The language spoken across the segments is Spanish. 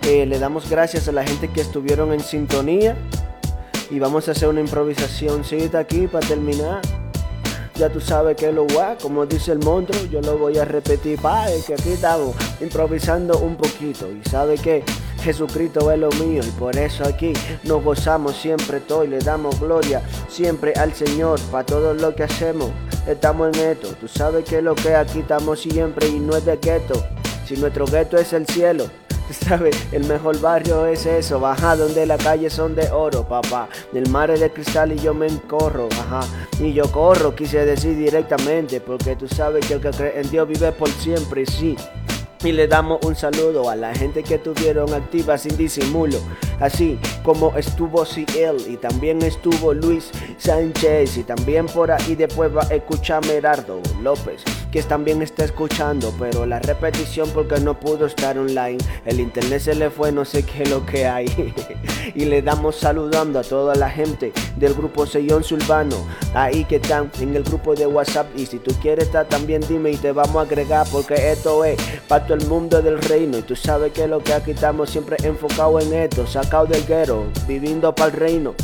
Le damos gracias a la gente que estuvieron en sintonía. Y vamos a hacer una improvisacióncita aquí para terminar. Ya tú sabes que lo va, como dice el monstruo, yo lo voy a repetir, es que aquí estamos improvisando un poquito. Y sabe que Jesucristo es lo mío y por eso aquí nos gozamos siempre todo y le damos gloria siempre al Señor para todo lo que hacemos. Estamos en esto, tú sabes que lo que aquí estamos siempre y no es de gueto. Si nuestro gueto es el cielo, ¿sabes? El mejor barrio es eso, baja donde las calles son de oro, papá. Del mar es de cristal y yo me encorro, ajá. Y yo corro, quise decir directamente, porque tú sabes que el que cree en Dios vive por siempre, sí. Y le damos un saludo a la gente que estuvieron activa sin disimulo, así como estuvo Ciel y también estuvo Luis Sánchez y también por ahí después va a escuchar Merardo López, que también está escuchando, pero la repetición porque no pudo estar online, el internet se le fue, no sé qué es lo que hay. Y le damos saludando a toda la gente del grupo Sellón Urbano, ahí que están en el grupo de WhatsApp, y si tú quieres estar también dime y te vamos a agregar, porque esto es para todo el mundo del reino, y tú sabes que lo que aquí estamos siempre enfocados en esto, sacado del guero, viviendo para el reino.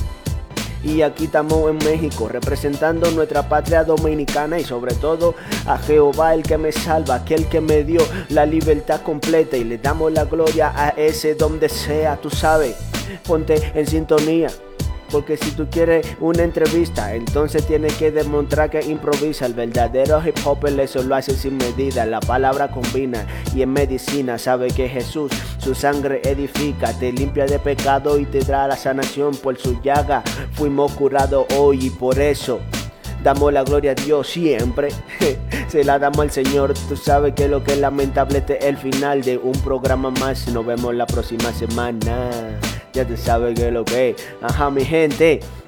Y aquí estamos en México representando nuestra patria dominicana y sobre todo a Jehová el que me salva, aquel que me dio la libertad completa, y le damos la gloria a ese donde sea, tú sabes, ponte en sintonía. Porque si tú quieres una entrevista, entonces tienes que demostrar que improvisa. El verdadero hip hop eso lo hace sin medida. La palabra combina y en medicina sabe que Jesús, su sangre edifica, te limpia de pecado y te da la sanación. Por su llaga fuimos curados hoy y por eso damos la gloria a Dios siempre. Se la damos al Señor. Tú sabes que lo que es lamentable este es el final de un programa más. Nos vemos la próxima semana. Ya te sabes que es lo que es. Ajá, mi gente.